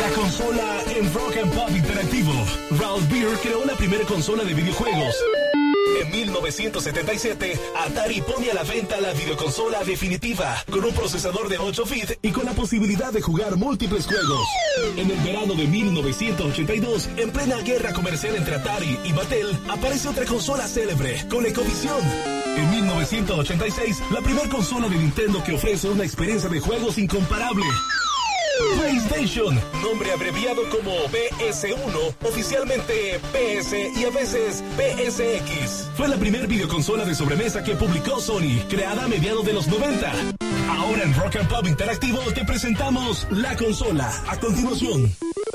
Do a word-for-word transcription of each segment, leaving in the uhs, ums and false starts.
La consola en Rock and Pop Interactivo. Ralph Beer creó la primera consola de videojuegos. En mil novecientos setenta y siete, Atari pone a la venta la videoconsola definitiva, con un procesador de ocho bits y con la posibilidad de jugar múltiples juegos. En el verano de mil novecientos ochenta y dos, en plena guerra comercial entre Atari y Mattel, aparece otra consola célebre, ColecoVision. En mil novecientos ochenta y seis, la primera consola de Nintendo que ofrece una experiencia de juegos incomparable. PlayStation, nombre abreviado como P S uno, oficialmente P S y a veces P S X. Fue la primera videoconsola de sobremesa que publicó Sony, creada a mediados de los noventa. Ahora en Rock and Pop Interactivo te presentamos la consola. A continuación.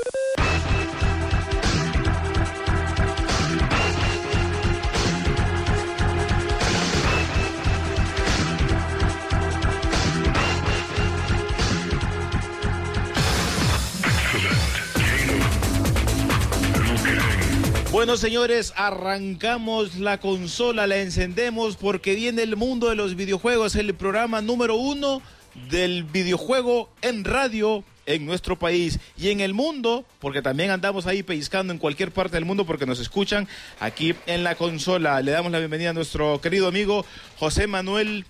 Bueno, señores, arrancamos la consola, la encendemos porque viene el mundo de los videojuegos, el programa número uno del videojuego en radio en nuestro país y en el mundo, porque también andamos ahí pellizcando en cualquier parte del mundo porque nos escuchan aquí en la consola. Le damos la bienvenida a nuestro querido amigo José Manuel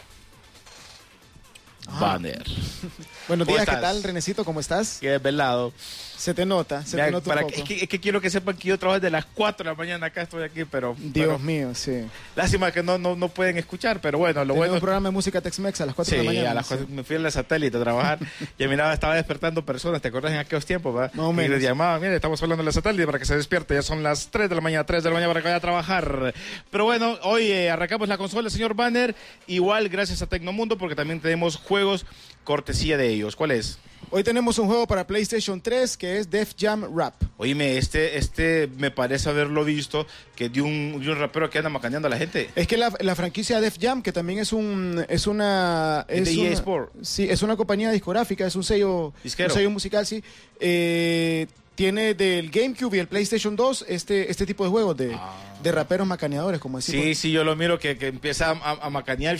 ah. Banner. Buenos días, ¿qué tal, Renecito? ¿Cómo estás? Qué velado. Se te nota, se Mira, te nota para un poco. Que, es, que, es que quiero que sepan que yo trabajo desde las cuatro de la mañana acá, estoy aquí, pero... Dios pero, mío, sí. Lástima que no, no, no pueden escuchar, pero bueno, lo Tengo bueno... un programa de música Tex-Mex a las cuatro sí, de la mañana. a las sí. cuatro, me fui a la satélite a trabajar y miraba, estaba despertando personas, ¿te acuerdas en aquellos tiempos? ¿Va? No, y menos. les llamaba, mire, estamos hablando de la satélite para que se despierte, ya son las tres de la mañana, tres de la mañana para que vaya a trabajar. Pero bueno, hoy eh, arrancamos la consola, señor Banner, igual gracias a Tecnomundo, porque también tenemos juegos cortesía de ellos. ¿Cuál es? Hoy tenemos un juego para PlayStation tres que es Def Jam Rap. Oíme, este, este me parece haberlo visto, que de un, de un rapero que anda macaneando a la gente. Es que la, la franquicia Def Jam, que también es un es una es de una, E A Sport. Sí, es una compañía discográfica, es un sello, Disquero. un sello musical, sí. Eh, tiene del GameCube y el PlayStation dos este este tipo de juegos de, ah. de raperos macaneadores, como decimos. Sí, sí, yo lo miro que, que empieza a, a macanear.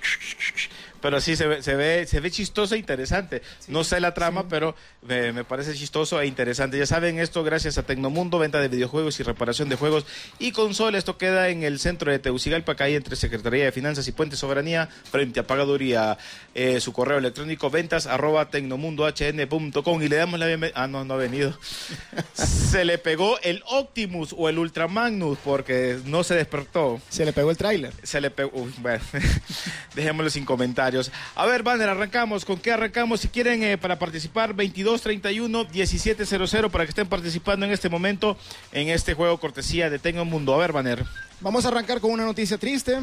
Pero sí, se ve, se ve, se ve chistoso e interesante. Sí, no sé la trama, sí. pero me, me parece chistoso e interesante. Ya saben, esto gracias a Tecnomundo, venta de videojuegos y reparación de juegos y consolas. Esto queda en el centro de Tegucigalpa, calle entre Secretaría de Finanzas y Puente Soberanía, frente a Pagaduría. Eh, su correo electrónico, ventas arroba tecnomundohn punto com. Y le damos la bienvenida. Ah, no, no ha venido. Se le pegó el Optimus o el Ultramagnus porque no se despertó. Se le pegó el tráiler. Se le pegó. Uy, bueno, dejémoslo sin comentarios. A ver, Banner, arrancamos. ¿Con qué arrancamos? Si quieren, eh, para participar, veintidós treinta y uno diecisiete cero cero para que estén participando en este momento en este juego cortesía de Tecnomundo. A ver, Banner. Vamos a arrancar con una noticia triste,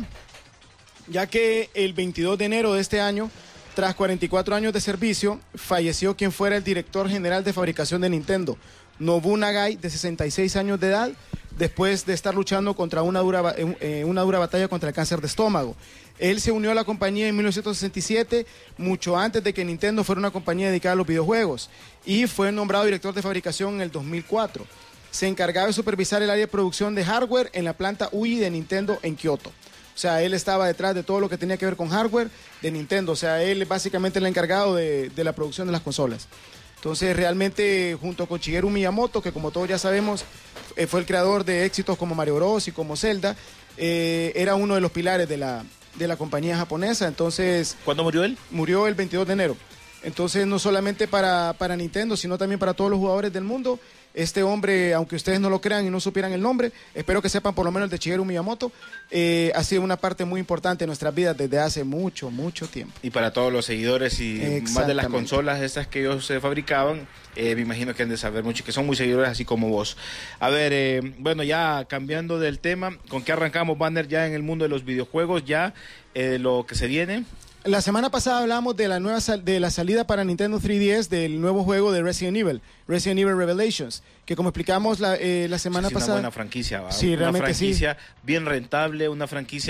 ya que el veintidós de enero de este año, tras cuarenta y cuatro años de servicio, falleció quien fuera el director general de fabricación de Nintendo, Nobu Nagai, de sesenta y seis años de edad, después de estar luchando contra una dura, eh, una dura batalla contra el cáncer de estómago. Él se unió a la compañía en mil novecientos sesenta y siete, mucho antes de que Nintendo fuera una compañía dedicada a los videojuegos, y fue nombrado director de fabricación en el dos mil cuatro. Se encargaba de supervisar el área de producción de hardware en la planta U I de Nintendo en Kioto. O sea, él estaba detrás de todo lo que tenía que ver con hardware de Nintendo. O sea, él básicamente el encargado de, de la producción de las consolas. Entonces, realmente, junto con Shigeru Miyamoto, que como todos ya sabemos, eh, fue el creador de éxitos como Mario Bros. Y como Zelda, eh, era uno de los pilares de la, de la compañía japonesa. Entonces, ¿cuándo murió él? Murió el veintidós de enero. Entonces, no solamente para, para Nintendo, sino también para todos los jugadores del mundo. Este hombre, aunque ustedes no lo crean y no supieran el nombre, espero que sepan por lo menos el de Shigeru Miyamoto, eh, ha sido una parte muy importante de nuestras vidas desde hace mucho, mucho tiempo. Y para todos los seguidores y más de las consolas estas que ellos se fabricaban, eh, me imagino que han de saber mucho, que son muy seguidores así como vos. A ver, eh, bueno, ya cambiando del tema, ¿con qué arrancamos, Banner, ya en el mundo de los videojuegos, ya eh, lo que se viene? La semana pasada hablamos de la nueva sal de la salida para Nintendo tres D S del nuevo juego de Resident Evil, Resident Evil Revelations, que como explicamos la, eh, la semana sí, pasada... Una buena franquicia, ¿va? Sí, una realmente franquicia sí. bien rentable, una franquicia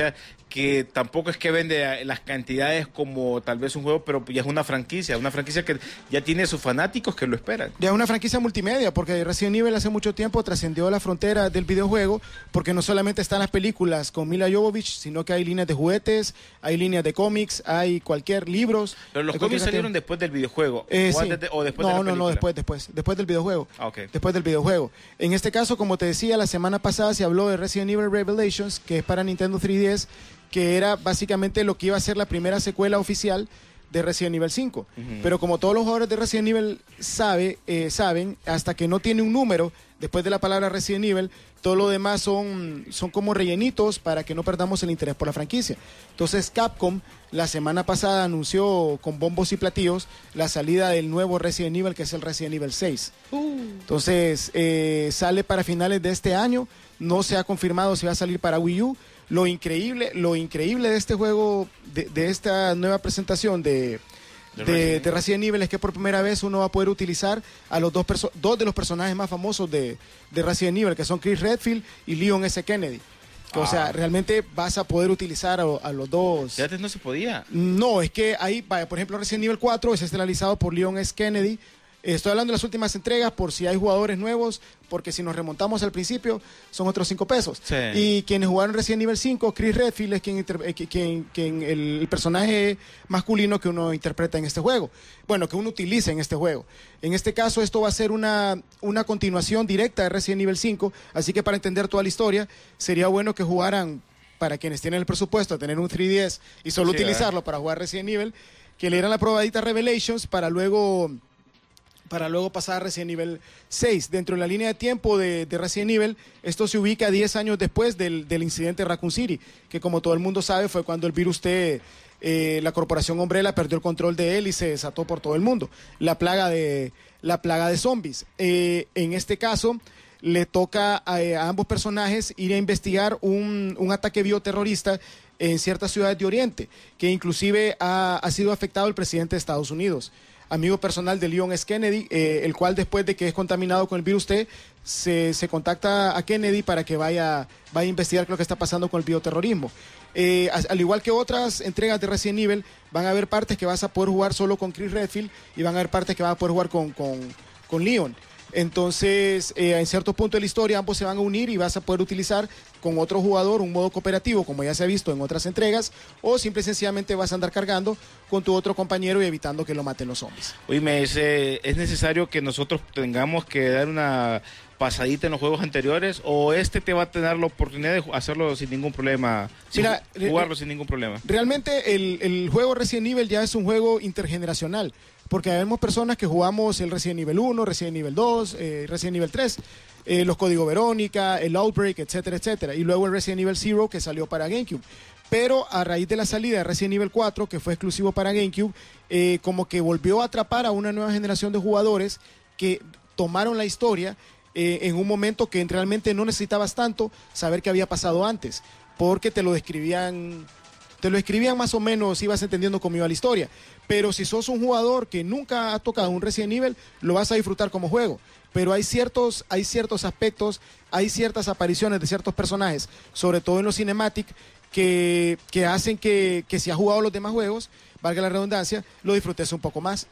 que tampoco es que vende las cantidades como tal vez un juego, pero ya es una franquicia, una franquicia que ya tiene sus fanáticos que lo esperan. Ya es una franquicia multimedia, porque Resident Evil hace mucho tiempo trascendió la frontera del videojuego, porque no solamente están las películas con Mila Jovovich, sino que hay líneas de juguetes, hay líneas de cómics, hay cualquier libros. Pero los de cómics cualquier salieron después del videojuego, Eh, o, sí. antes de- o después no, de la no, película. no, después, después, después del videojuego. Ah, ok. Después del videojuego. En este caso, como te decía, la semana pasada se habló de Resident Evil Revelations, que es para Nintendo tres D S, que era básicamente lo que iba a ser la primera secuela oficial de Resident Evil cinco. Ujú. Pero como todos los jugadores de Resident Evil sabe, eh, saben, hasta que no tiene un número después de la palabra Resident Evil, todo lo demás son, son como rellenitos para que no perdamos el interés por la franquicia. Entonces Capcom la semana pasada anunció con bombos y platillos la salida del nuevo Resident Evil, que es el Resident Evil seis. Entonces eh, sale para finales de este año, no se ha confirmado si va a salir para Wii U. Lo increíble, lo increíble de este juego, de, de esta nueva presentación de, De de, Resident de Resident Evil, es que por primera vez uno va a poder utilizar a los dos, perso- dos de los personajes más famosos de, de Resident Evil, que son Chris Redfield y Leon S. Kennedy. Que, O Ah. sea, realmente vas a poder utilizar a, a los dos. Ya antes no se podía. No, es que ahí, vaya, por ejemplo, Resident Evil cuatro es estelarizado por Leon S. Kennedy. Estoy hablando de las últimas entregas por si hay jugadores nuevos, porque si nos remontamos al principio son otros cinco pesos. Sí. Y quienes jugaron Resident Evil cinco, Chris Redfield es quien, inter- eh, quien, quien el, el personaje masculino que uno interpreta en este juego. Bueno, que uno utiliza en este juego. En este caso esto va a ser una, una continuación directa de Resident Evil cinco, así que para entender toda la historia sería bueno que jugaran, para quienes tienen el presupuesto de tener un tres D S y solo Sí, utilizarlo para jugar Resident Evil, que le dieran la probadita Revelations para luego para luego pasar a Resident Evil seis. Dentro de la línea de tiempo de, de Resident Evil, esto se ubica diez años después del, del incidente de Raccoon City, que como todo el mundo sabe fue cuando el virus T, eh, la corporación Umbrella perdió el control de él y se desató por todo el mundo. La plaga de, la plaga de zombies. Eh, en este caso, le toca a, a ambos personajes ir a investigar un, un ataque bioterrorista en ciertas ciudades de Oriente, que inclusive ha, ha sido afectado el presidente de Estados Unidos, amigo personal de Leon S. Kennedy, eh, el cual después de que es contaminado con el virus T, se, se contacta a Kennedy para que vaya, vaya a investigar lo que está pasando con el bioterrorismo. Eh, al, al igual que otras entregas de Resident Evil, van a haber partes que vas a poder jugar solo con Chris Redfield y van a haber partes que vas a poder jugar con, con, con Leon. Entonces, eh, en cierto punto de la historia, ambos se van a unir y vas a poder utilizar con otro jugador un modo cooperativo, como ya se ha visto en otras entregas, o simple y sencillamente vas a andar cargando con tu otro compañero y evitando que lo maten los zombies. Oíme, es, eh, ¿es necesario que nosotros tengamos que dar una pasadita en los juegos anteriores o este te va a tener la oportunidad de ju- hacerlo sin ningún problema? Sin Mira, ju- jugarlo sin ningún problema. Realmente el, el juego Resident Evil ya es un juego intergeneracional, porque vemos personas que jugamos el Resident Evil uno, Resident Evil dos, eh, Resident Evil tres, eh, los Código Verónica, el Outbreak, etcétera, etcétera, y luego el Resident Evil Zero que salió para GameCube. Pero a raíz de la salida de Resident Evil cuatro, que fue exclusivo para GameCube, eh, como que volvió a atrapar a una nueva generación de jugadores que tomaron la historia eh, en un momento que realmente no necesitabas tanto saber qué había pasado antes, porque te lo describían, te lo escribían más o menos, ibas entendiendo cómo iba la historia. Pero si sos un jugador que nunca ha tocado un Resident Evil, lo vas a disfrutar como juego. Pero hay ciertos, hay ciertos aspectos, hay ciertas apariciones de ciertos personajes, sobre todo en los cinematic, que, que hacen que, que si has jugado los demás juegos, valga la redundancia, lo disfrutes un poco más.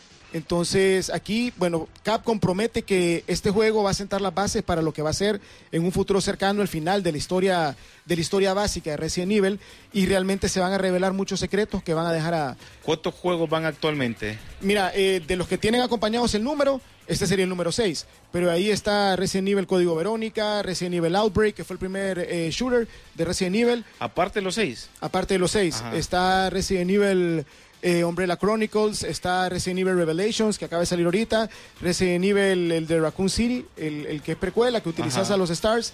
Entonces aquí, bueno, Capcom promete que este juego va a sentar las bases para lo que va a ser en un futuro cercano el final de la historia, de la historia básica de Resident Evil, y realmente se van a revelar muchos secretos que van a dejar a... ¿Cuántos juegos van actualmente? Mira, eh, de los que tienen acompañados el número, este sería el número seis, pero ahí está Resident Evil Código Verónica, Resident Evil Outbreak, que fue el primer eh, shooter de Resident Evil, Aparte de los seis. aparte de los seis. Ajá. Está Resident Evil eh, Umbrella Chronicles, está Resident Evil Revelations, que acaba de salir ahorita, Resident Evil, el de Raccoon City, el, el que es precuela, que utilizas Ajá. a los Stars.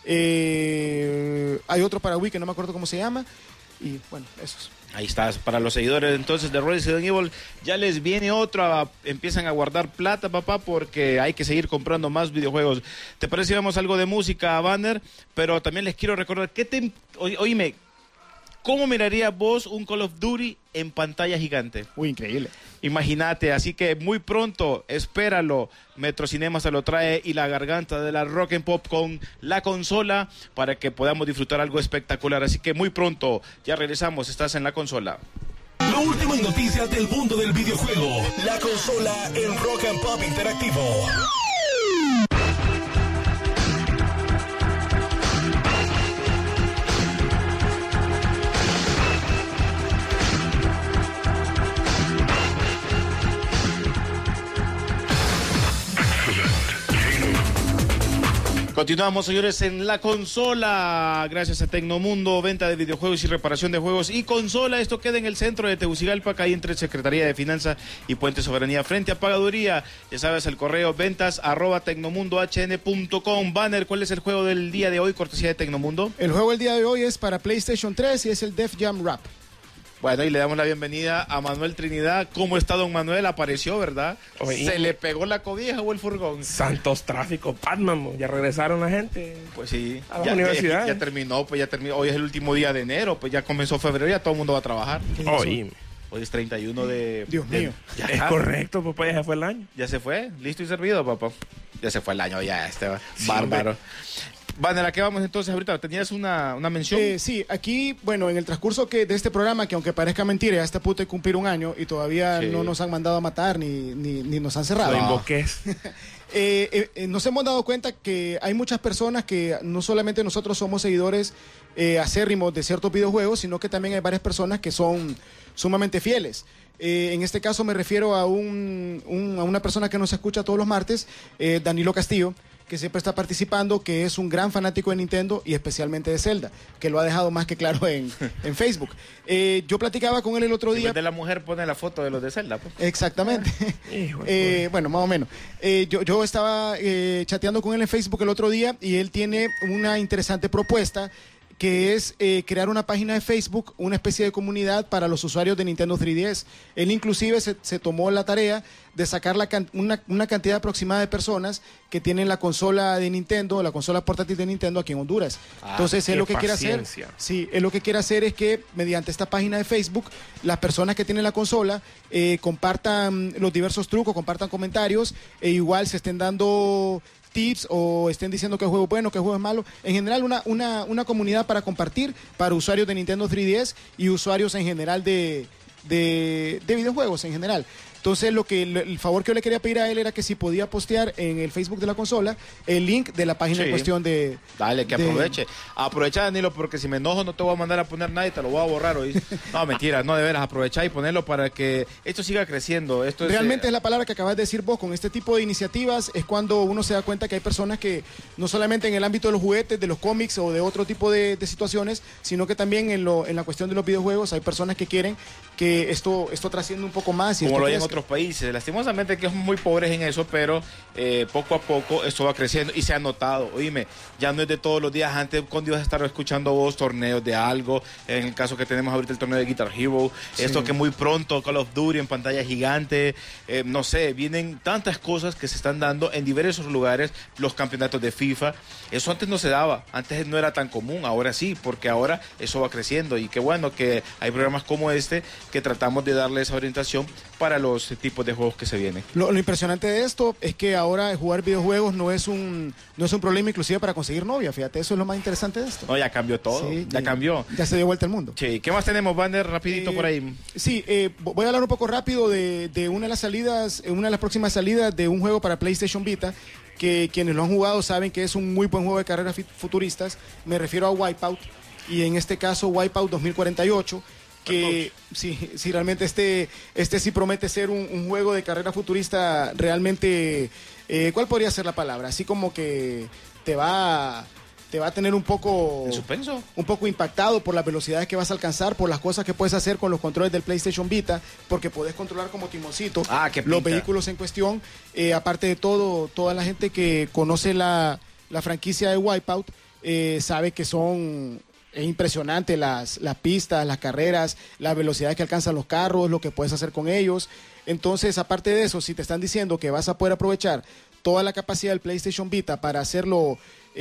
Eh, hay otro para Wii que no me acuerdo cómo se llama. Y bueno, esos. Ahí está, para los seguidores entonces de Resident Evil, ya les viene otra, empiezan a guardar plata, papá, porque hay que seguir comprando más videojuegos. ¿Te parece si vemos algo de música, Banner? Pero también les quiero recordar, ¿qué te, o- oíme, ¿Cómo mirarías vos un Call of Duty en pantalla gigante? Uy, increíble. Imagínate, así que muy pronto, espéralo, Metrocinema se lo trae y la garganta de la Rock and Pop con la consola para que podamos disfrutar algo espectacular. Así que muy pronto, ya regresamos, estás en la consola. Lo último en noticias del mundo del videojuego, la consola en Rock and Pop Interactivo. Continuamos, señores, en la consola. Gracias a Tecnomundo, venta de videojuegos y reparación de juegos y consola. Esto queda en el centro de Tegucigalpa, ahí entre Secretaría de Finanzas y Puente Soberanía, frente a Pagaduría. Ya sabes, el correo ventas arroba tecnomundohn punto com. Banner, ¿cuál es el juego del día de hoy, cortesía de Tecnomundo? El juego del día de hoy es para PlayStation tres y es el Def Jam Rap. Bueno, y le damos la bienvenida a Manuel Trinidad. ¿Cómo está don Manuel? Apareció, ¿verdad? Oye, ¿Se le pegó la cobija o el furgón? Santos tráfico, Batman, ya regresaron la gente. Pues sí. A la ya, universidad. Ya, ya terminó, pues ya terminó. Hoy es el último día de enero, pues ya comenzó febrero, ya todo el mundo va a trabajar. Oye, Hoy es treinta y uno de... Dios de- mío. Ya, es correcto, papá, ya se fue el año. ya se fue, listo y servido, papá. Ya se fue el año, ya, este Sí, bárbaro. Vanela, ¿a qué vamos entonces ahorita? ¿Tenías una, una mención? Eh, sí, aquí, bueno, en el transcurso que de este programa, que aunque parezca mentira, ya está a punto de cumplir un año y todavía Sí. no nos han mandado a matar ni, ni, ni nos han Lo cerrado. invoques. Eh, eh, eh, nos hemos dado cuenta que hay muchas personas que no solamente nosotros somos seguidores eh, acérrimos de ciertos videojuegos, sino que también hay varias personas que son sumamente fieles. Eh, en este caso me refiero a, un, un- a una persona que nos escucha todos los martes, eh, Danilo Castillo, que siempre está participando, que es un gran fanático de Nintendo y especialmente de Zelda, que lo ha dejado más que claro en, en Facebook. Eh, yo platicaba con él el otro En día. vez de la mujer pone la foto de los de Zelda, pues. Exactamente. Hijo de Eh, bueno, más o menos. Eh, yo, yo estaba eh, chateando con él en Facebook el otro día y él tiene una interesante propuesta que es eh, crear una página de Facebook, una especie de comunidad para los usuarios de Nintendo tres D S. Él inclusive se, se tomó la tarea de sacar la can- una, una cantidad aproximada de personas que tienen la consola de Nintendo, la consola portátil de Nintendo aquí en Honduras. Ah, Entonces él qué lo que quiere hacer, paciencia. sí, él lo que quiere hacer es que mediante esta página de Facebook, las personas que tienen la consola eh, compartan los diversos trucos, compartan comentarios e igual se estén dando tips o estén diciendo que el juego es bueno, que el juego es malo. En general, una, una, una comunidad para compartir para usuarios de Nintendo tres D S y usuarios en general de, de, de videojuegos en general. Entonces, lo que el favor que yo le quería pedir a él era que si podía postear en el Facebook de la consola el link de la página Sí. en cuestión de... Dale, que de- aproveche. Aprovecha, Danilo, porque si me enojo no te voy a mandar a poner nada y te lo voy a borrar. ¿oís? No, mentira, no, de veras, aprovechar y ponerlo para que esto siga creciendo. Esto es, Realmente eh, es la palabra que acabas de decir vos. Con este tipo de iniciativas es cuando uno se da cuenta que hay personas que no solamente en el ámbito de los juguetes, de los cómics o de otro tipo de, de situaciones, sino que también en, lo, en la cuestión de los videojuegos hay personas que quieren que esto, esto trascienda un poco más. Y como esto lo hay en crezca. otros países. Lastimosamente que somos muy pobres en eso, pero eh, poco a poco esto va creciendo y se ha notado. Oíme, ya no es de todos los días. Antes, cuando ibas a estar escuchando vos torneos de algo, en el caso que tenemos ahorita el torneo de Guitar Hero, Sí. esto que muy pronto, Call of Duty en pantalla gigante, eh, no sé, vienen tantas cosas que se están dando en diversos lugares, los campeonatos de FIFA. Eso antes no se daba, antes no era tan común, ahora sí, porque ahora eso va creciendo y qué bueno que hay programas como este que tratamos de darle esa orientación para los tipos de juegos que se vienen. Lo, lo impresionante de esto es que ahora jugar videojuegos no es un no es un problema inclusive para conseguir novia. Fíjate, eso es lo más interesante de esto. No, ya cambió todo, Sí, ya y- cambió. Ya se dio vuelta el mundo. Sí, ¿qué más tenemos, Vander? Rapidito Eh, por ahí. Sí, eh, vo- voy a hablar un poco rápido de, de una de las salidas, eh, una de las próximas salidas de un juego para PlayStation Vita, que quienes lo han jugado saben que es un muy buen juego de carreras fi- futuristas. Me refiero a Wipeout, y en este caso Wipeout dos mil cuarenta y ocho, que sí, sí, realmente este, este sí promete ser un, un juego de carrera futurista realmente, eh, ¿cuál podría ser la palabra? Así como que te va, te va a tener un poco... ¿En suspenso? un poco impactado por las velocidades que vas a alcanzar, por las cosas que puedes hacer con los controles del PlayStation Vita, porque podés controlar como timoncito Ah, qué los pinta. vehículos en cuestión. Eh, aparte de todo, toda la gente que conoce la, la franquicia de Wipeout eh, sabe que son... Es impresionante las, las pistas, las carreras, las velocidades que alcanzan los carros, lo que puedes hacer con ellos. Entonces, aparte de eso, si te están diciendo que vas a poder aprovechar toda la capacidad del PlayStation Vita para hacerlo,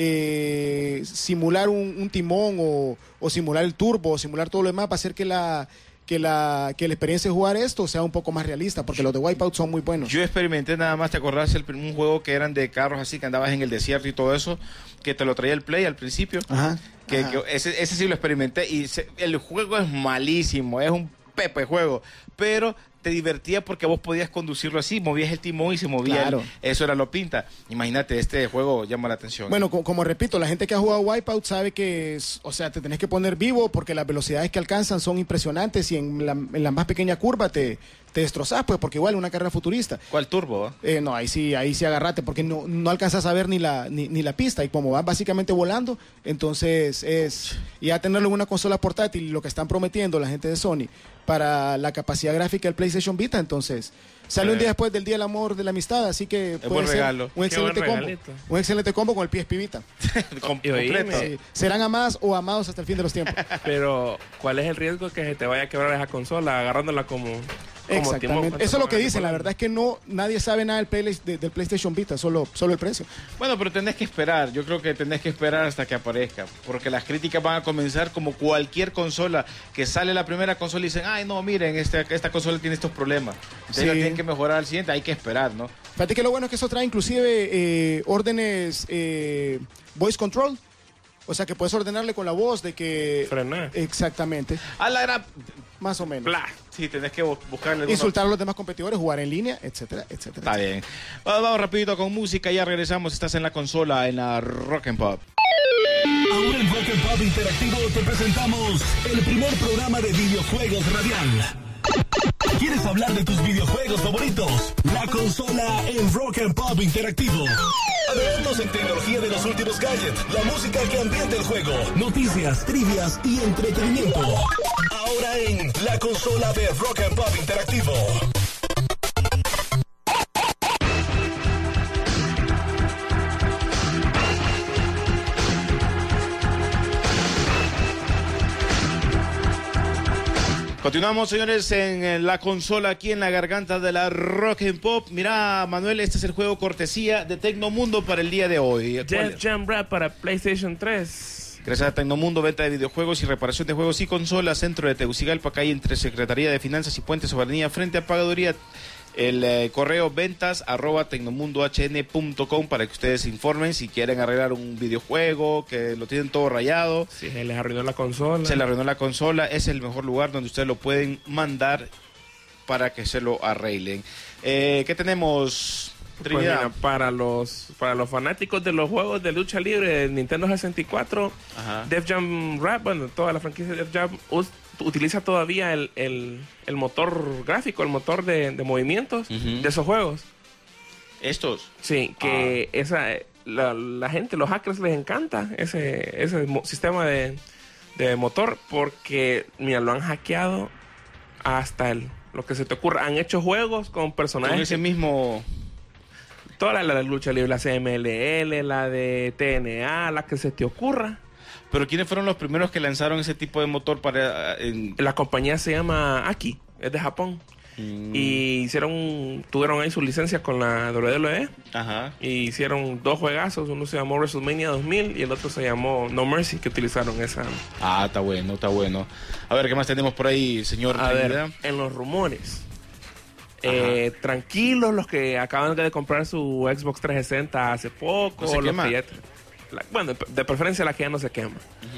eh, simular un, un timón o, o simular el turbo, o simular todo lo demás, va a hacer que la... Que la, que la experiencia de jugar esto sea un poco más realista, porque los de Wipeout son muy buenos. Yo experimenté nada más, ¿te acordás? El, un juego que eran de carros así, que andabas en el desierto y todo eso, que te lo traía el Play al principio. Ajá. Que, ajá. que ese, ese sí lo experimenté y se, el juego es malísimo, es un pepe juego, pero te divertía porque vos podías conducirlo así, movías el timón y se movía. Claro. El, eso era lo pinta. Imagínate, este juego llama la atención. Bueno, como, como repito, la gente que ha jugado Wipeout sabe que, es, o sea, te tenés que poner vivo porque las velocidades que alcanzan son impresionantes y en la, en la más pequeña curva te, te destrozás, pues, porque igual una carrera futurista. ¿Cuál turbo? Eh? Eh, no, ahí sí, ahí sí agarrate, porque no, no alcanzas a ver ni la, ni, ni la pista, y como vas básicamente volando, entonces es, y a tenerlo en una consola portátil, lo que están prometiendo la gente de Sony, para la capacidad gráfica del PlayStation Vita, entonces sale Eh. un día después del Día del Amor de la Amistad, así que puede buen ser regalo. un Qué excelente buen combo, regalito. un excelente combo con el P S P Vita. Com- Y oíme. completo. Sí, serán amadas o amados hasta el fin de los tiempos. Pero, ¿cuál es el riesgo que se te vaya a quebrar esa consola agarrándola como, como timón? Exactamente. ¿Cuánto Eso es lo que pagan dicen. por La año? verdad es que no, nadie sabe nada del, Play- de- del PlayStation Vita, solo, solo el precio. Bueno, pero tenés que esperar. Yo creo que tenés que esperar hasta que aparezca. Porque las críticas van a comenzar como cualquier consola. Que sale la primera consola y dicen, ay, no, miren, esta, esta consola tiene estos problemas. Entonces Sí. la tienen que mejorar al siguiente. Hay que esperar, ¿no? Fíjate que lo bueno es que eso trae inclusive eh, órdenes eh, voice control. O sea que puedes ordenarle con la voz de que... Frenar. Exactamente. A la era... Más o menos. Bla. Sí, tenés que bu- buscarle... alguna- Insultar a los demás competidores, jugar en línea, etcétera, etcétera. Está bien. Vamos, vamos rapidito con música. Ya regresamos. Estás en la consola, en la Rock and Pop. Ahora en Rock and Pop Interactivo te presentamos el primer programa de videojuegos radial. ¿Quieres hablar de tus videojuegos favoritos? La consola en Rock and Pop Interactivo. Adentrarnos en tecnología de los últimos gadgets, la música que ambienta el juego, noticias, trivias y entretenimiento. Ahora en la consola de Rock and Pop Interactivo. Continuamos, señores, en la consola aquí en la garganta de la Rock and Pop. Mira, Manuel, este es el juego cortesía de Tecnomundo para el día de hoy. ¿Cuál Def es? Jam Rap para PlayStation tres. Gracias a Tecnomundo, venta de videojuegos y reparación de juegos y consolas, centro de Tegucigalpa, calle entre Secretaría de Finanzas y Puente Soberanía, frente a Pagaduría. El eh, correo ventas arroba tecnomundohn punto com para que ustedes se informen si quieren arreglar un videojuego, que lo tienen todo rayado, Si se les arruinó la consola. se le arruinó la consola, es el mejor lugar donde ustedes lo pueden mandar para que se lo arreglen. Eh, ¿Qué tenemos, Pues Trinidad? mira, para los para los fanáticos de los juegos de lucha libre de Nintendo sesenta y cuatro, Ajá. Def Jam Rap, bueno, toda la franquicia de Def Jam us- utiliza todavía el, el, el motor gráfico, el motor de, de movimientos Ujú. de esos juegos. Estos. Sí, que esa la, la gente, los hackers les encanta ese, ese mo- sistema de, de motor porque, mira, lo han hackeado hasta el, lo que se te ocurra. Han hecho juegos con Con personajes... ese mismo... Toda la, la lucha libre, la C M L L, la de T N A, la que se te ocurra. Pero ¿quiénes fueron los primeros que lanzaron ese tipo de motor para... en- La compañía se llama Aki, es de Japón. Mm. Y hicieron, tuvieron ahí su licencia con la W W E. Ajá. Y hicieron dos juegazos. Uno se llamó WrestleMania dos mil y el otro se llamó No Mercy, que utilizaron esa. Ah, está bueno, está bueno. A ver, ¿qué más tenemos por ahí, señor A Trinidad? ver, en los rumores. Eh, tranquilos los que acaban de comprar su Xbox trescientos sesenta hace poco. ¿No se los quema? que ya- la- bueno, de preferencia la que ya no se quema.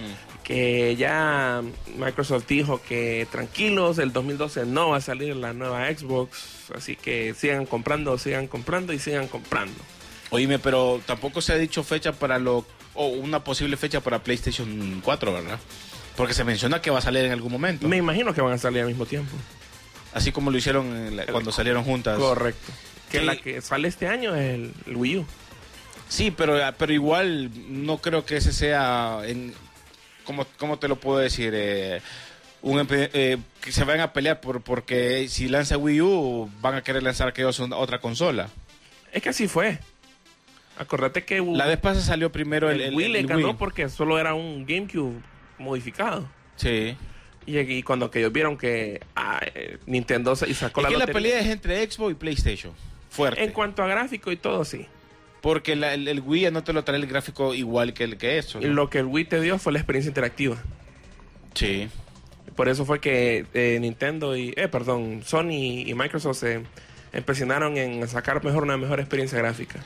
Que ya Microsoft dijo que tranquilos, el dos mil doce no va a salir la nueva Xbox, así que sigan comprando, sigan comprando y sigan comprando. Oíme, pero tampoco se ha dicho fecha para lo... o una posible fecha para PlayStation cuatro, ¿verdad? Porque se menciona que va a salir en algún momento. Me imagino que van a salir al mismo tiempo. Así como lo hicieron en la- cuando salieron juntas. Correcto. Que Sí. la que sale este año es el, el Wii U. Sí, pero, pero igual no creo que ese sea... En, ¿cómo, cómo te lo puedo decir? Eh, un, empe- eh, que se van a pelear por porque si lanza Wii U van a querer lanzar aquellos una- otra consola. Es que así fue. Acordate que La vez pasada salió primero el, el, el- Wii le el ganó Wii. porque solo era un GameCube modificado. Sí. Y, y cuando que ellos vieron que ah, eh, Nintendo se- y sacó Es la que la lotería. pelea es entre Xbox y PlayStation. Fuerte. En cuanto a gráfico y todo, sí. Porque la- el, el Wii ya no te lo trae el gráfico igual que el que eso. Y ¿no? lo que el Wii te dio fue la experiencia interactiva. Sí. Por eso fue que eh, Nintendo y, eh, perdón, Sony y Microsoft se empeñaron en sacar mejor una mejor experiencia gráfica.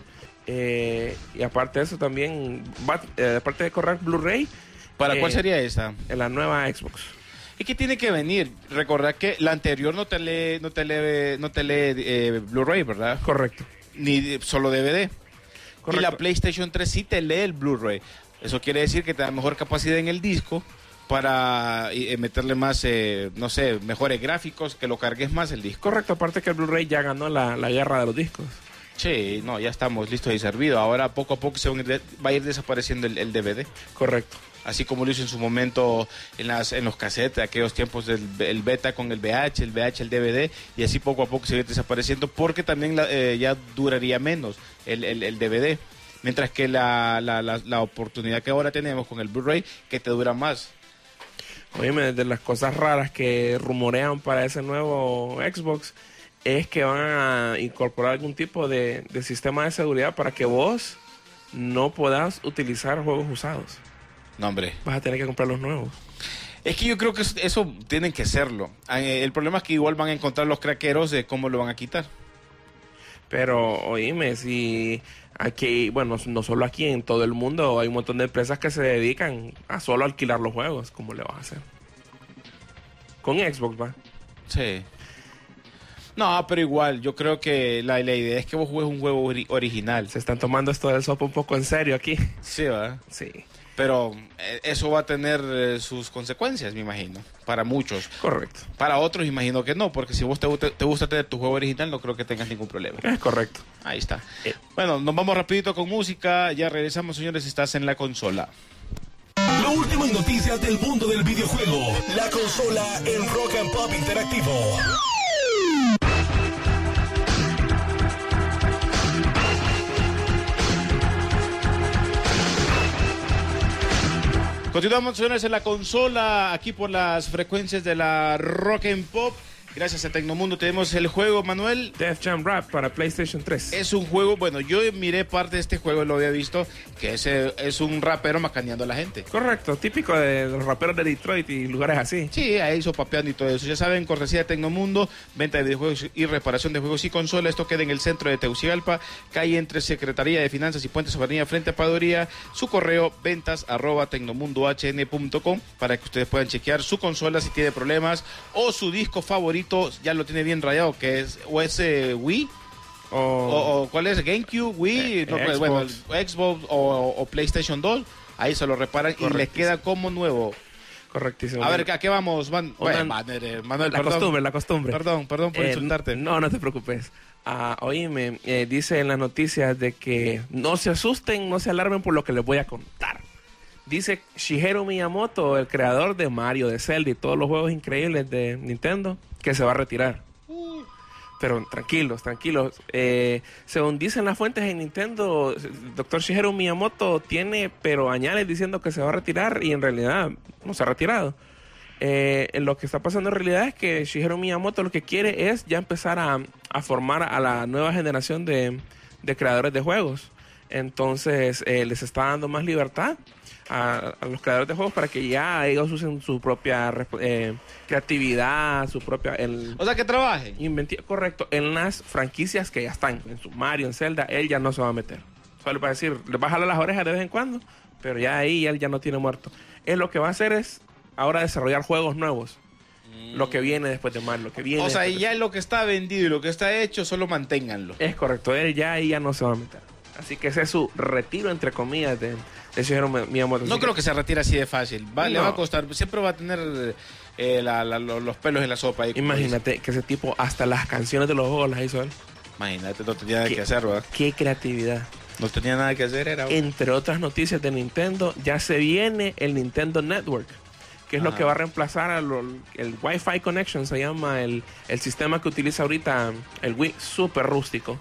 Eh, y aparte de eso también, va- eh, aparte de correr Blu-ray, ¿Para eh, cuál sería esa? en la nueva Xbox. Es que tiene que venir. Recordad que la anterior no te lee, no te lee, no te lee eh, Blu-ray, ¿verdad? Correcto. Ni solo D V D. Correcto. Y la PlayStation tres sí te lee el Blu-ray. Eso quiere decir que te da mejor capacidad en el disco para eh, meterle más, eh, no sé, mejores gráficos, que lo cargues más el disco. Correcto, aparte que el Blu-ray ya ganó la, la guerra de los discos. Sí, no, ya estamos listos y servidos. Ahora poco a poco se va a ir, va a ir desapareciendo el, el D V D. Correcto. Así como lo hizo en su momento en, las, en los cassettes, aquellos tiempos del el beta con el V H, el V H, el D V D, y así poco a poco se va a ir desapareciendo porque también la, eh, ya duraría menos el, el, el D V D. Mientras que la, la, la, la oportunidad que ahora tenemos con el Blu-ray, que te dura más. Oye, de las cosas raras que rumorean para ese nuevo Xbox es que van a incorporar algún tipo de, de sistema de seguridad para que vos no puedas utilizar juegos usados. No, hombre. Vas a tener que comprar los nuevos. Es que yo creo que eso, eso tienen que hacerlo. Eh, El problema es que igual van a encontrar los craqueros de cómo lo van a quitar. Pero, oíme, si aquí, bueno, no solo aquí, en todo el mundo hay un montón de empresas que se dedican a solo alquilar los juegos. ¿Cómo le vas a hacer? Con Xbox, va. Sí. No, pero igual, yo creo que la, la idea es que vos juegues un juego ori- original. Se están tomando esto del sopa un poco en serio aquí. Sí, ¿verdad? Sí, Pero eh, eso va a tener eh, sus consecuencias, me imagino. Para muchos. correcto. Para otros, imagino que no, porque si vos te, gusta- te gusta tener tu juego original, no creo que tengas ningún problema. Es correcto. Ahí está. Eh. Bueno, nos vamos rapidito con música. Ya regresamos, señores. Estás en la consola. Lo último en noticias del mundo del videojuego. La consola en Rock and Pop Interactivo. Continuamos, señores, en la consola, aquí por las frecuencias de la Rock and Pop. Gracias a Tecnomundo tenemos el juego, Manuel. Def Jam Rap para PlayStation tres. Es un juego, bueno, yo miré parte de este juego, lo había visto, que es, eh, es un rapero macaneando a la gente. Correcto, típico de los raperos de Detroit y lugares así. Sí, ahí sopapeando y todo eso. Ya saben, cortesía de Tecnomundo, venta de videojuegos y reparación de juegos y consolas. Esto queda en el centro de Tegucigalpa, calle entre Secretaría de Finanzas y Puentes Avenida frente a Padoría. Su correo, ventas arroba tecnomundohn punto com, para que ustedes puedan chequear su consola si tiene problemas o su disco favorito ya lo tiene bien rayado, que es o es eh, Wii. O, O, o ¿cuál es? GameCube, Wii, Eh, no, Xbox. bueno, el Xbox o, o PlayStation dos. Ahí se lo reparan y les Correctísimo. queda como nuevo. correctísimo. A ver, ¿a qué vamos, Man- Una- Bueno, Manuel, Manuel, la perdón. costumbre, la costumbre. Perdón, perdón por Eh, insultarte. No, no te preocupes. Ah, oíme, eh, dice en las noticias de que no se asusten, no se alarmen por lo que les voy a contar. Dice Shigeru Miyamoto, el creador de Mario, de Zelda y todos los juegos increíbles de Nintendo, que se va a retirar. Pero tranquilos, tranquilos. Eh, según dicen las fuentes en Nintendo, el doctor Shigeru Miyamoto tiene, pero añades diciendo que se va a retirar y en realidad no se ha retirado. Eh, lo que está pasando en realidad es que Shigeru Miyamoto lo que quiere es ya empezar a, a formar a la nueva generación de, de creadores de juegos. Entonces eh, les está dando más libertad a, a los creadores de juegos para que ya ellos usen su propia eh, creatividad, su propia... El, O sea, que trabajen. inventi- correcto, en las franquicias que ya están, en su Mario, en Zelda, él ya no se va a meter. Solo para decir, le va a jalar las orejas de vez en cuando, pero ya ahí él ya no tiene muerto. Él lo que va a hacer es ahora desarrollar juegos nuevos. Lo que viene después de Mario, lo que viene... O sea, después y de- ya lo que está vendido y lo que está hecho, solo manténganlo. Es correcto, él ya ahí ya no se va a meter. Así que ese es su retiro, entre comillas, de, de Shigeru Miyamoto. No Así creo que se retire así de fácil. Va, Le No. va a costar, siempre va a tener eh, la- la- lo- los pelos en la sopa. Ahí, como Imagínate que ese tipo hasta las canciones de los juegos las hizo él. dice. Imagínate, no tenía nada ¿Qué? que hacer, ¿verdad? ¡Qué creatividad! No tenía nada que hacer, era... Entre otras noticias de Nintendo, ya se viene el Nintendo Network, que es lo Ajá. que va a reemplazar al el Wi-Fi Connection, se llama el, el sistema que utiliza ahorita el Wii, súper rústico.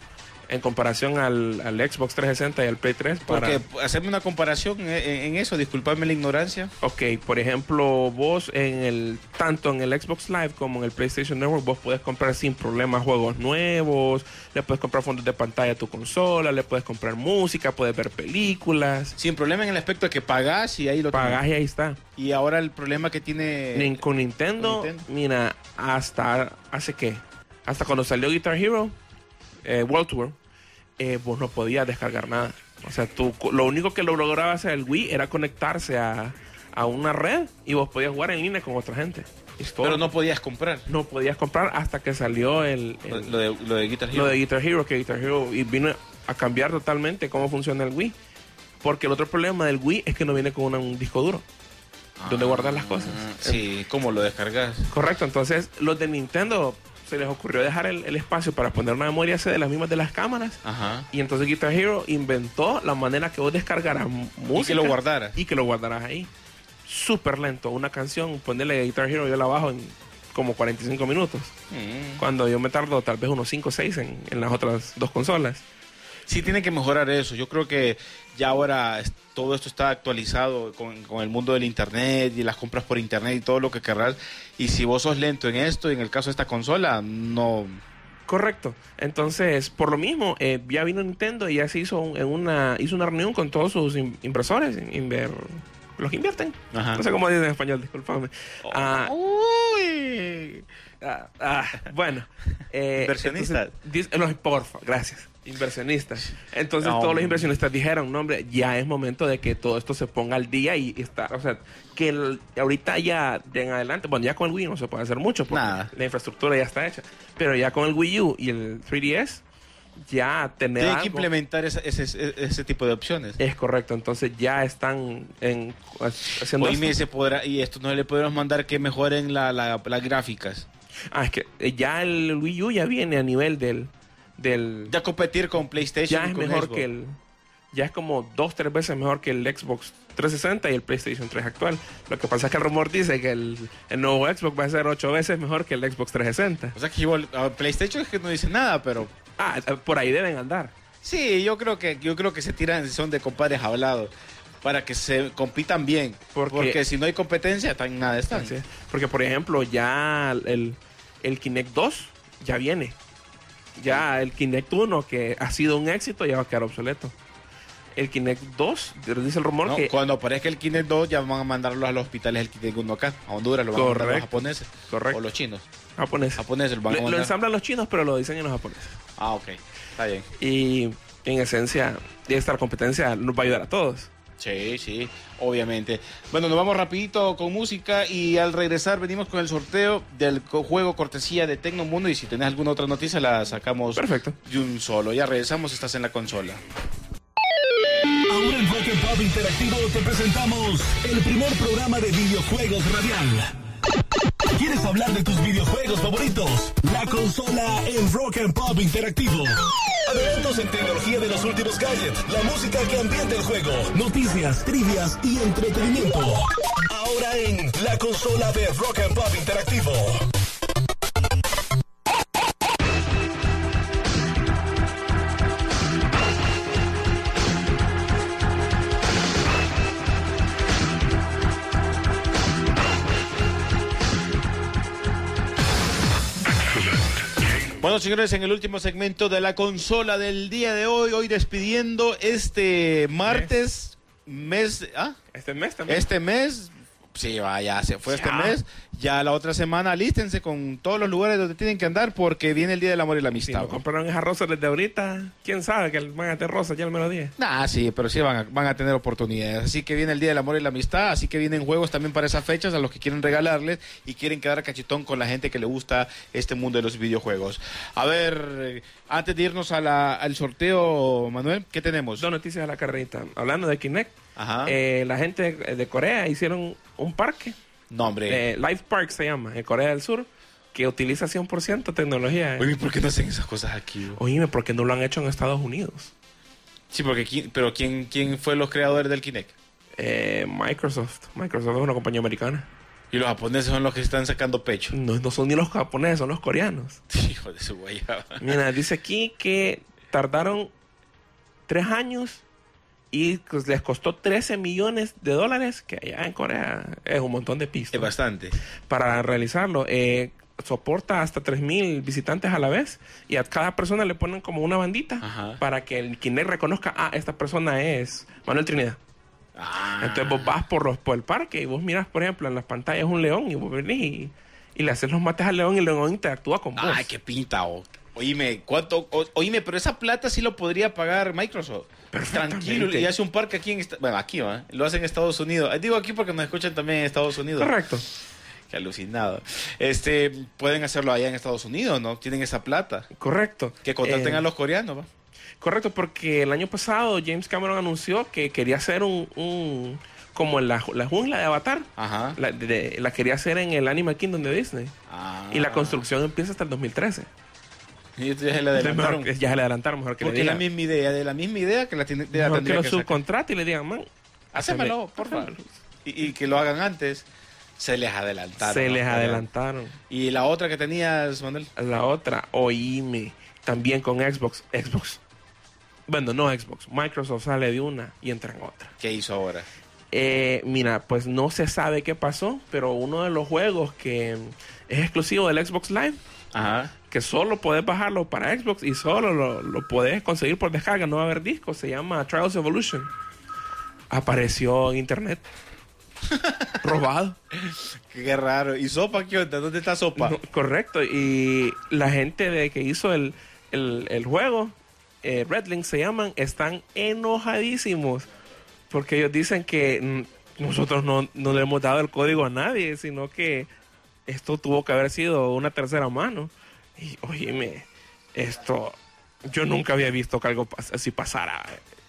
en comparación al, al Xbox trescientos sesenta y al Play tres. Para... Porque hacerme una comparación en, en eso, disculpadme la ignorancia. Ok, por ejemplo, vos en el tanto en el Xbox Live como en el PlayStation Network, vos podés comprar sin problemas juegos nuevos, le puedes comprar fondos de pantalla a tu consola, le puedes comprar música, puedes ver películas. Sin problema en el aspecto de que pagás y ahí lo Pagás tenés. y ahí está. Y ahora el problema que tiene... Ni- Con Nintendo, con Nintendo. mira, hasta hace qué, hasta cuando salió Guitar Hero eh, World Tour, eh, vos no podías descargar nada. O sea, tú, lo único que lo lograba hacer el Wii era conectarse a, a una red y vos podías jugar en línea con otra gente. Es todo. Pero no podías comprar. No podías comprar hasta que salió el, el- Lo de, lo de Guitar Hero. lo de Guitar Hero, que Guitar Hero y vino a cambiar totalmente cómo funciona el Wii. Porque el otro problema del Wii es que no viene con una- un disco duro donde guardar las cosas. Sí, ¿cómo lo descargas? Correcto, entonces los de Nintendo se les ocurrió dejar el, el espacio para poner una memoria C de las mismas de las cámaras. Ajá. Y entonces Guitar Hero inventó la manera que vos descargaras música. Y que lo guardaras. Y que lo guardaras ahí. Súper lento. Una canción, ponerle Guitar Hero, yo la bajo en como cuarenta y cinco minutos. Mm. Cuando yo me tardo tal vez unos cinco o seis en, en las otras dos consolas. Sí, tienen que mejorar eso. Yo creo que ya ahora es- todo esto está actualizado con, con el mundo del internet y las compras por internet y todo lo que querrás. Y si vos sos lento en esto, en el caso de esta consola, no... Correcto. Entonces, por lo mismo, eh, ya vino Nintendo y ya se hizo un- en una hizo una reunión con todos sus in- inversores, inver, los que invierten. Ajá. No sé cómo dicen en español, discúlpame. Ah, Uy. ah, ah, bueno. eh, Inversionistas. entonces, dice- los- porfa, gracias. Inversionistas. Entonces No. todos los inversionistas dijeron, no hombre, ya es momento de que todo esto se ponga al día y está, o sea, que el- ahorita ya de en adelante, bueno, ya con el Wii no se puede hacer mucho porque Nada. la infraestructura ya está hecha, pero ya con el Wii U y el tres D S ya tener Tienen que algo- implementar esa- ese, ese, ese tipo de opciones. es correcto, entonces ya están en, haciendo Oíme, esto. se podrá, y esto no le podemos mandar que mejoren la, la- las gráficas. Ah, es que eh, ya el Wii U ya viene a nivel del del Ya competir con PlayStation. ya y es con mejor Xbox. que el ya es como dos tres veces mejor que el Xbox trescientos sesenta y el PlayStation tres actual. Lo que pasa es que el rumor dice que el, el nuevo Xbox va a ser ocho veces mejor que el Xbox trescientos sesenta. O sea que igual, a PlayStation es que no dice nada, pero Ah, eh, por ahí deben andar. sí, yo creo que yo creo que se tiran, son de compadres hablados para que se compitan bien. Porque- Porque, si no hay competencia, tan nada están. Así es. Porque por ejemplo, ya el, el Kinect dos ya viene. Ya el Kinect uno, que ha sido un éxito, ya va a quedar obsoleto. El Kinect dos, dice el rumor ¿No? que... Cuando aparezca el Kinect dos, ya van a mandarlo a los hospitales el Kinect uno acá, a Honduras, lo van a mandar a los Correcto. japoneses. Correcto. O los chinos. japonés. Japoneses lo van a Lo, lo mandar. ensamblan los chinos, pero lo diseñan los japoneses. Ah, ok. Está bien. Y en esencia, esta competencia nos va a ayudar a todos. Sí, sí, obviamente. Bueno, nos vamos rapidito con música y al regresar venimos con el sorteo del co- juego cortesía de Tecnomundo y si tenés alguna otra noticia la sacamos Perfecto. de un solo. Ya regresamos, estás en la consola. Ahora en Rock and Pop Interactivo te presentamos el primer programa de videojuegos radial. ¿Quieres hablar de tus videojuegos favoritos? La consola en Rock and Pop Interactivo. Adelantos en tecnología de los últimos gadgets, la música que ambienta el juego, noticias, trivias y entretenimiento. Ahora en la consola de Rock and Pop Interactivo. Bueno, señores, en el último segmento de la consola del día de hoy, hoy despidiendo este martes, mes, ¿ah? Este mes también. Este mes, sí, vaya, se fue este Ya. mes. Ya la otra semana, alístense con todos los lugares donde tienen que andar porque viene el Día del Amor y la Si Amistad. no compraron esas rosas desde ahorita, quién sabe que van a tener rosas ya al menos día. Ah, sí, pero sí van a, van a tener oportunidades. Así que viene el Día del Amor y la Amistad, así que vienen juegos también para esas fechas a los que quieren regalarles y quieren quedar a cachetón con la gente que le gusta este mundo de los videojuegos. A ver, eh, antes de irnos a la- al sorteo, Manuel, ¿qué tenemos? Dos noticias a la carrerita. Hablando de Kinect, Ajá. eh, la gente de Corea hicieron un parque, no, hombre. eh, Life Park se llama, en Corea del Sur, que utiliza cien por ciento tecnología. Oye, ¿por qué no hacen esas cosas aquí? bro? Oíme, ¿por qué no lo han hecho en Estados Unidos? Sí, porque ¿quién- pero ¿quién, quién fue los creadores del Kinect? Eh, Microsoft. Microsoft es una compañía americana. Y los japoneses son los que están sacando pecho. No, no son ni los japoneses, son los coreanos. Hijo de su guayaba. Mira, dice aquí que tardaron tres años y pues, les costó trece millones de dólares, que allá en Corea es un montón de pistas. Es bastante. Para realizarlo. Eh, soporta hasta tres mil visitantes a la vez y a cada persona le ponen como una bandita. Ajá. Para que el Kinect reconozca, ah, esta persona es Manuel Trinidad. Ah. Entonces vos vas por, los, por el parque y vos miras, por ejemplo, en las pantallas un león y vos venís y, y le haces los mates al león y el león interactúa con vos. Ay, qué pinta. Oh. Oíme, ¿cuánto? O, oíme, pero esa plata sí lo podría pagar Microsoft. Tranquilo, y hace un parque aquí en... Bueno, aquí, ¿eh? Lo hace en Estados Unidos. Digo aquí porque nos escuchan también en Estados Unidos. Correcto. Qué alucinado. Este, pueden hacerlo allá en Estados Unidos, ¿no? Tienen esa plata. Correcto. Que contraten eh, a los coreanos, ¿va? Correcto, porque el año pasado James Cameron anunció que quería hacer un... un como la, la jungla de Avatar. Ajá. La, de, de, la quería hacer en el Animal Kingdom de Disney. Ah. Y la construcción empieza hasta el dos mil trece. Y ya se le adelantaron. Mejor, ya se le adelantaron, mejor que porque le digan. es la misma idea, de la misma idea que la, tiene, de la mejor tendría que que lo subcontrate y le digan, man, hacémelo, por favor. Y, y que lo hagan antes. Se les adelantaron. Se ¿no? les adelantaron. ¿Y la otra que tenías, Manuel? La otra, oíme, también con Xbox. Xbox. Bueno, no Xbox. Microsoft sale de una y entra en otra. ¿Qué hizo ahora? Eh, mira, pues no se sabe qué pasó, pero uno de los juegos que es exclusivo del Xbox Live, ajá, que solo podés bajarlo para Xbox y solo lo, lo podés conseguir por descarga, no va a haber disco, se llama Trials Evolution. Apareció en internet. Robado. Qué raro. ¿Y Sopa qué onda? ¿Dónde está Sopa? No, correcto. Y la gente de que hizo el, el, el juego, eh, Redlink se llaman, están enojadísimos. Porque ellos dicen que nosotros no, no le hemos dado el código a nadie, sino que esto tuvo que haber sido una tercera mano. Y oíme, esto, yo nunca había visto que algo así pasara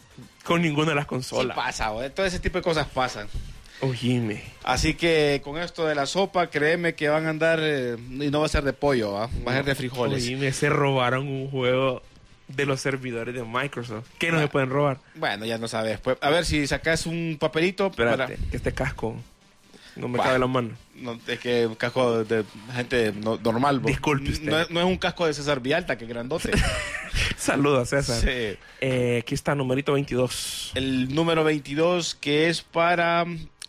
con ninguna de las consolas. Sí pasa, güey. Todo ese tipo de cosas pasan. Ojime. Así que con esto de la sopa, créeme que van a andar, eh, y no va a ser de pollo, ¿eh? Va a ser de frijoles. Ojime, se robaron un juego de los servidores de Microsoft. ¿Qué no se pueden robar? Bueno, ya no sabes. Pues, a ver si sacas un papelito. Espérate, para... que este casco no me bueno, cabe la mano. No, es que un casco de gente no, normal. Disculpe usted. No, no es un casco de César Vialta, que grandote. Saludos, César. Sí. Eh, aquí está, numerito veintidós. El número veintidós, que es para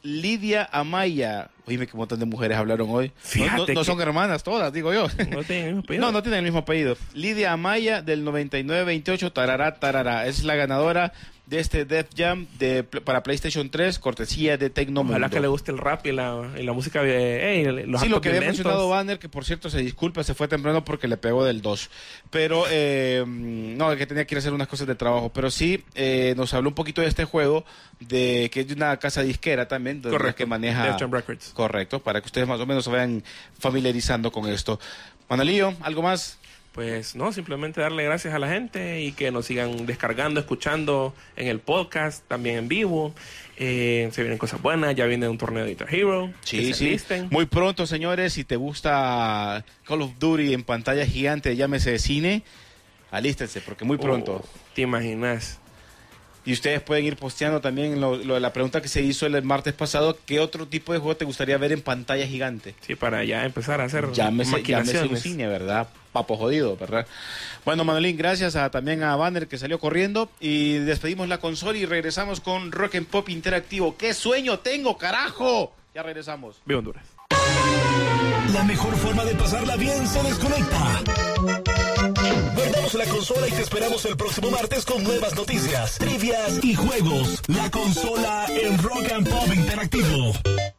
Lidia Amaya. Oíme, qué montón de mujeres hablaron hoy. Fíjate no, no, no que... son hermanas todas, digo yo. No tienen el mismo apellido. No, no tienen el mismo apellido. Lidia Amaya, del noventa y nueve veintiocho, tarará, tarará. Es la ganadora de este Def Jam de, para PlayStation tres, cortesía de Tecnomundo. Ojalá que le guste el rap y la, y la música de... Hey, los sí, lo que había mencionado Banner, que por cierto se disculpa, se fue temprano porque le pegó del dos. Pero, eh, no, que tenía que ir a hacer unas cosas de trabajo. Pero sí, eh, nos habló un poquito de este juego, de que es de una casa disquera también. De correcto, que maneja Def Jam Records. Correcto, para que ustedes más o menos se vayan familiarizando con esto. Manolillo, ¿algo más? Pues no, simplemente darle gracias a la gente y que nos sigan descargando, escuchando en el podcast, también en vivo. Eh, se vienen cosas buenas, ya viene un torneo de Guitar Hero. Sí, sí. Muy pronto, señores, si te gusta Call of Duty en pantalla gigante, llámese de cine, alístense, porque muy pronto. Oh, ¿te imaginas? Y ustedes pueden ir posteando también lo, lo de la pregunta que se hizo el martes pasado, ¿qué otro tipo de juego te gustaría ver en pantalla gigante? Sí, para ya empezar a hacer llámese, llámese un cine, ¿verdad? Papo jodido, ¿verdad? Bueno, Manolín, gracias a, también a Banner que salió corriendo y despedimos la consola y regresamos con Rock and Pop Interactivo. ¡Qué sueño tengo, carajo! Ya regresamos. Viva Honduras. La mejor forma de pasarla bien se desconecta. Guardamos la consola y te esperamos el próximo martes con nuevas noticias, trivias y juegos. La consola en Rock and Pop Interactivo.